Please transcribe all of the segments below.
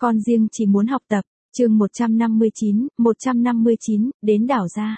Con riêng chỉ muốn học tập. Chương 159, đến đảo ra.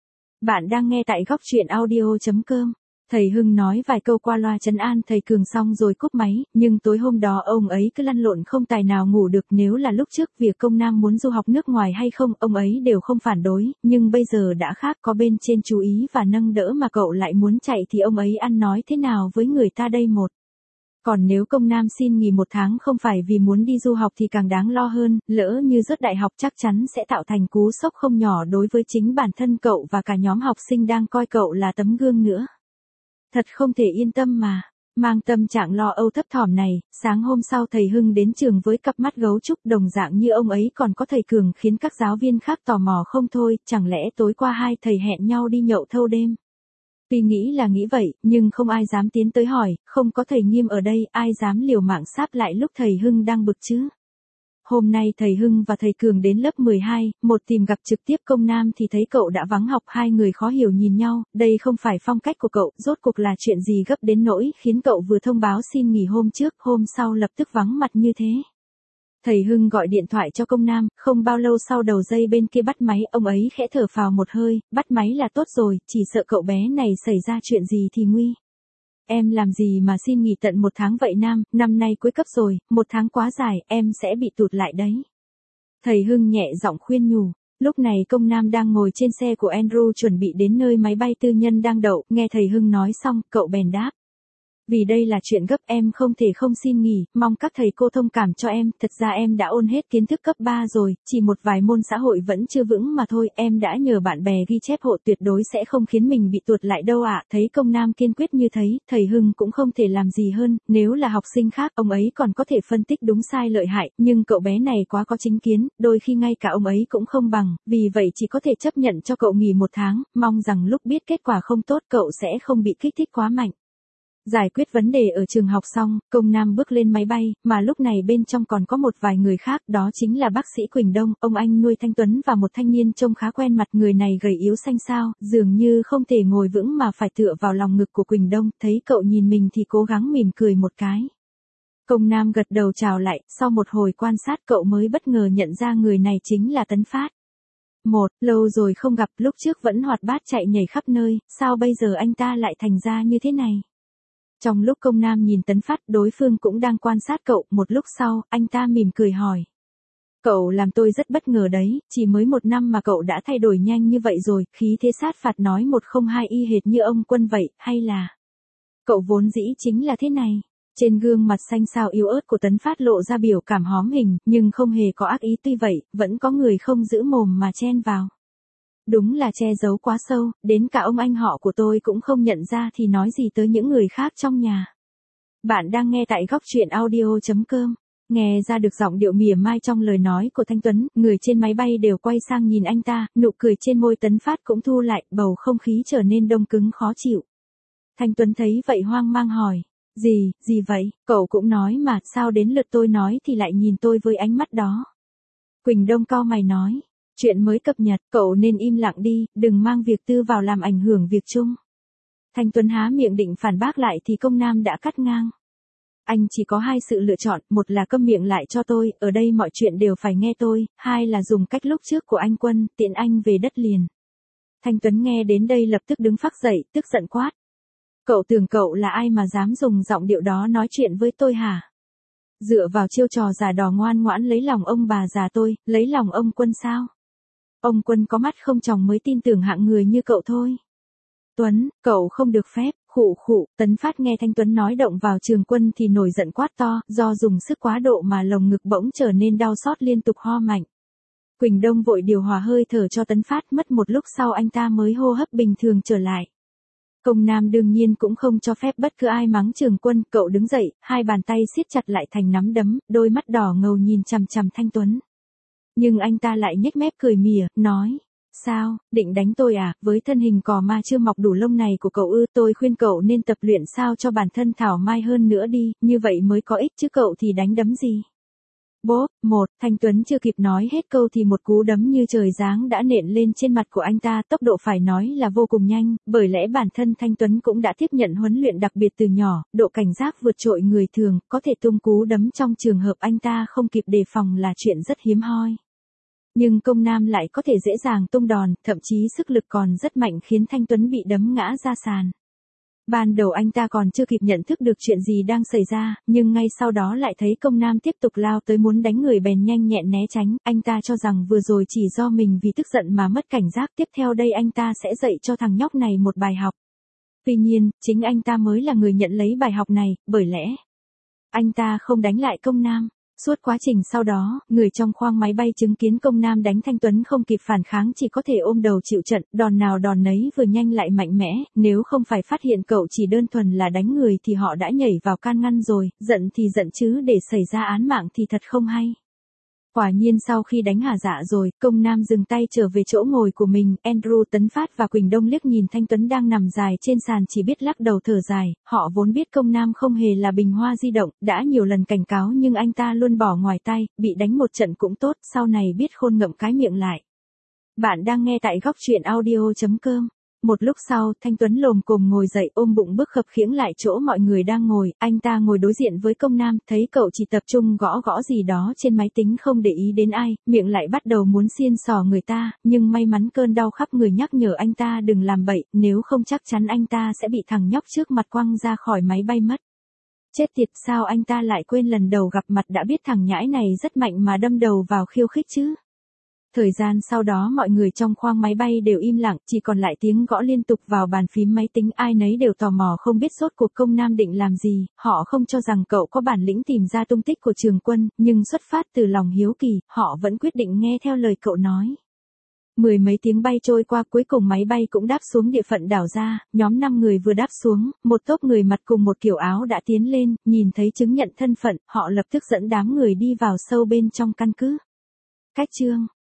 Bạn đang nghe tại góc truyện audio.com. Thầy Hưng nói vài câu qua loa trấn an thầy Cường xong rồi cúp máy, nhưng tối hôm đó ông ấy cứ lăn lộn không tài nào ngủ được. Nếu là lúc trước việc công nam muốn du học nước ngoài hay không, ông ấy đều không phản đối, nhưng bây giờ đã khác, có bên trên chú ý và nâng đỡ mà cậu lại muốn chạy thì ông ấy ăn nói thế nào với người ta đây một. Còn nếu công nam xin nghỉ 1 tháng không phải vì muốn đi du học thì càng đáng lo hơn, lỡ như rớt đại học chắc chắn sẽ tạo thành cú sốc không nhỏ đối với chính bản thân cậu và cả nhóm học sinh đang coi cậu là tấm gương nữa. Thật không thể yên tâm mà. Mang tâm trạng lo âu thấp thỏm này, sáng hôm sau thầy Hưng đến trường với cặp mắt gấu trúc đồng dạng như ông ấy, còn có thầy Cường khiến các giáo viên khác tò mò không thôi, chẳng lẽ tối qua hai thầy hẹn nhau đi nhậu thâu đêm. Tuy nghĩ là nghĩ vậy, nhưng không ai dám tiến tới hỏi, không có thầy Nghiêm ở đây, ai dám liều mạng sáp lại lúc thầy Hưng đang bực chứ. Hôm nay thầy Hưng và thầy Cường đến lớp 12, một tìm gặp trực tiếp công nam thì thấy cậu đã vắng học, hai người khó hiểu nhìn nhau, đây không phải phong cách của cậu, rốt cuộc là chuyện gì gấp đến nỗi khiến cậu vừa thông báo xin nghỉ hôm trước, hôm sau lập tức vắng mặt như thế. Thầy Hưng gọi điện thoại cho công nam, không bao lâu sau đầu dây bên kia bắt máy, ông ấy khẽ thở phào một hơi, bắt máy là tốt rồi, chỉ sợ cậu bé này xảy ra chuyện gì thì nguy. Em làm gì mà xin nghỉ tận 1 tháng vậy Nam, năm nay cuối cấp rồi, 1 tháng quá dài, em sẽ bị tụt lại đấy. Thầy Hưng nhẹ giọng khuyên nhủ. Lúc này công nam đang ngồi trên xe của Andrew chuẩn bị đến nơi máy bay tư nhân đang đậu, nghe thầy Hưng nói xong, cậu bèn đáp. Vì đây là chuyện gấp em không thể không xin nghỉ, mong các thầy cô thông cảm cho em, thật ra em đã ôn hết kiến thức cấp 3 rồi, chỉ một vài môn xã hội vẫn chưa vững mà thôi, em đã nhờ bạn bè ghi chép hộ, tuyệt đối sẽ không khiến mình bị tuột lại đâu ạ. Thấy công nam kiên quyết như thế, thầy Hưng cũng không thể làm gì hơn, nếu là học sinh khác, ông ấy còn có thể phân tích đúng sai lợi hại, nhưng cậu bé này quá có chính kiến, đôi khi ngay cả ông ấy cũng không bằng, vì vậy chỉ có thể chấp nhận cho cậu nghỉ 1 tháng, mong rằng lúc biết kết quả không tốt cậu sẽ không bị kích thích quá mạnh. Giải quyết vấn đề ở trường học xong, công nam bước lên máy bay, mà lúc này bên trong còn có một vài người khác, đó chính là bác sĩ Quỳnh Đông, ông anh nuôi Thanh Tuấn và một thanh niên trông khá quen mặt, người này gầy yếu xanh xao, dường như không thể ngồi vững mà phải tựa vào lòng ngực của Quỳnh Đông, thấy cậu nhìn mình thì cố gắng mỉm cười một cái. Công nam gật đầu chào lại, sau một hồi quan sát cậu mới bất ngờ nhận ra người này chính là Tấn Phát. Lâu rồi không gặp, lúc trước vẫn hoạt bát chạy nhảy khắp nơi, sao bây giờ anh ta lại thành ra như thế này? Trong lúc công nam nhìn Tấn Phát, đối phương cũng đang quan sát cậu, một lúc sau, anh ta mỉm cười hỏi. Cậu làm tôi rất bất ngờ đấy, chỉ mới 1 năm mà cậu đã thay đổi nhanh như vậy rồi, khí thế sát phạt nói 102 y hệt như ông Quân vậy, hay là... Cậu vốn dĩ chính là thế này. Trên gương mặt xanh xao yếu ớt của Tấn Phát lộ ra biểu cảm hóm hình, nhưng không hề có ác ý, tuy vậy, vẫn có người không giữ mồm mà chen vào. Đúng là che giấu quá sâu, đến cả ông anh họ của tôi cũng không nhận ra thì nói gì tới những người khác trong nhà. Bạn đang nghe tại góc truyện audio.com. Nghe ra được giọng điệu mỉa mai trong lời nói của Thanh Tuấn, người trên máy bay đều quay sang nhìn anh ta, nụ cười trên môi Tấn Phát cũng thu lại, bầu không khí trở nên đông cứng khó chịu. Thanh Tuấn thấy vậy hoang mang hỏi. Gì vậy, cậu cũng nói mà, sao đến lượt tôi nói thì lại nhìn tôi với ánh mắt đó. Quỳnh Đông cau mày nói. Chuyện mới cập nhật, cậu nên im lặng đi, đừng mang việc tư vào làm ảnh hưởng việc chung. Thanh Tuấn há miệng định phản bác lại thì công nam đã cắt ngang. Anh chỉ có 2 sự lựa chọn, một là câm miệng lại cho tôi, ở đây mọi chuyện đều phải nghe tôi, 2 là dùng cách lúc trước của anh Quân, tiện anh về đất liền. Thanh Tuấn nghe đến đây lập tức đứng phác dậy, tức giận quát. Cậu tưởng cậu là ai mà dám dùng giọng điệu đó nói chuyện với tôi hả? Dựa vào chiêu trò giả đò ngoan ngoãn lấy lòng ông bà già tôi, lấy lòng ông Quân sao? Ông Quân có mắt không tròng mới tin tưởng hạng người như cậu thôi. Tuấn, cậu không được phép, khụ, Tấn Phát nghe Thanh Tuấn nói động vào Trường Quân thì nổi giận quát to, do dùng sức quá độ mà lồng ngực bỗng trở nên đau xót liên tục ho mạnh. Quỳnh Đông vội điều hòa hơi thở cho Tấn Phát, mất một lúc sau anh ta mới hô hấp bình thường trở lại. Công nam đương nhiên cũng không cho phép bất cứ ai mắng Trường Quân, cậu đứng dậy, 2 bàn tay siết chặt lại thành nắm đấm, đôi mắt đỏ ngầu nhìn chằm chằm Thanh Tuấn. Nhưng anh ta lại nhếch mép cười mỉa, nói, sao, định đánh tôi à, với thân hình cò ma chưa mọc đủ lông này của cậu ư, tôi khuyên cậu nên tập luyện sao cho bản thân thảo mai hơn nữa đi, như vậy mới có ích chứ cậu thì đánh đấm gì. Bốp, Thanh Tuấn chưa kịp nói hết câu thì một cú đấm như trời giáng đã nện lên trên mặt của anh ta, tốc độ phải nói là vô cùng nhanh, bởi lẽ bản thân Thanh Tuấn cũng đã tiếp nhận huấn luyện đặc biệt từ nhỏ, độ cảnh giác vượt trội người thường, có thể tung cú đấm trong trường hợp anh ta không kịp đề phòng là chuyện rất hiếm hoi. Nhưng Công Nam lại có thể dễ dàng tung đòn, thậm chí sức lực còn rất mạnh khiến Thanh Tuấn bị đấm ngã ra sàn. Ban đầu anh ta còn chưa kịp nhận thức được chuyện gì đang xảy ra, nhưng ngay sau đó lại thấy Công Nam tiếp tục lao tới muốn đánh người bèn nhanh nhẹn né tránh, anh ta cho rằng vừa rồi chỉ do mình vì tức giận mà mất cảnh giác, tiếp theo đây anh ta sẽ dạy cho thằng nhóc này một bài học. Tuy nhiên, chính anh ta mới là người nhận lấy bài học này, bởi lẽ anh ta không đánh lại Công Nam. Suốt quá trình sau đó, người trong khoang máy bay chứng kiến Công Nam đánh Thanh Tuấn không kịp phản kháng chỉ có thể ôm đầu chịu trận, đòn nào đòn nấy vừa nhanh lại mạnh mẽ, nếu không phải phát hiện cậu chỉ đơn thuần là đánh người thì họ đã nhảy vào can ngăn rồi, giận thì giận chứ để xảy ra án mạng thì thật không hay. Quả nhiên sau khi đánh hả dạ rồi, Công Nam dừng tay trở về chỗ ngồi của mình, Andrew, Tấn Phát và Quỳnh Đông liếc nhìn Thanh Tuấn đang nằm dài trên sàn chỉ biết lắc đầu thở dài, họ vốn biết Công Nam không hề là bình hoa di động, đã nhiều lần cảnh cáo nhưng anh ta luôn bỏ ngoài tay, bị đánh một trận cũng tốt, sau này biết khôn ngậm cái miệng lại. Bạn đang nghe tại góc truyện audio.com. Một lúc sau, Thanh Tuấn lồm cồm ngồi dậy ôm bụng bước khập khiễng lại chỗ mọi người đang ngồi, anh ta ngồi đối diện với Công Nam, thấy cậu chỉ tập trung gõ gõ gì đó trên máy tính không để ý đến ai, miệng lại bắt đầu muốn xiên xỏ người ta, nhưng may mắn cơn đau khắp người nhắc nhở anh ta đừng làm bậy, nếu không chắc chắn anh ta sẽ bị thằng nhóc trước mặt quăng ra khỏi máy bay mất. Chết tiệt, sao anh ta lại quên lần đầu gặp mặt đã biết thằng nhãi này rất mạnh mà đâm đầu vào khiêu khích chứ? Thời gian sau đó mọi người trong khoang máy bay đều im lặng, chỉ còn lại tiếng gõ liên tục vào bàn phím máy tính, ai nấy đều tò mò không biết rốt cuộc Công Nam định làm gì, họ không cho rằng cậu có bản lĩnh tìm ra tung tích của Trường Quân, nhưng xuất phát từ lòng hiếu kỳ, họ vẫn quyết định nghe theo lời cậu nói. Mười mấy tiếng bay trôi qua, cuối cùng máy bay cũng đáp xuống địa phận đảo Gia, nhóm 5 người vừa đáp xuống, một tốp người mặc cùng một kiểu áo đã tiến lên, nhìn thấy chứng nhận thân phận, họ lập tức dẫn đám người đi vào sâu bên trong căn cứ. Cách chương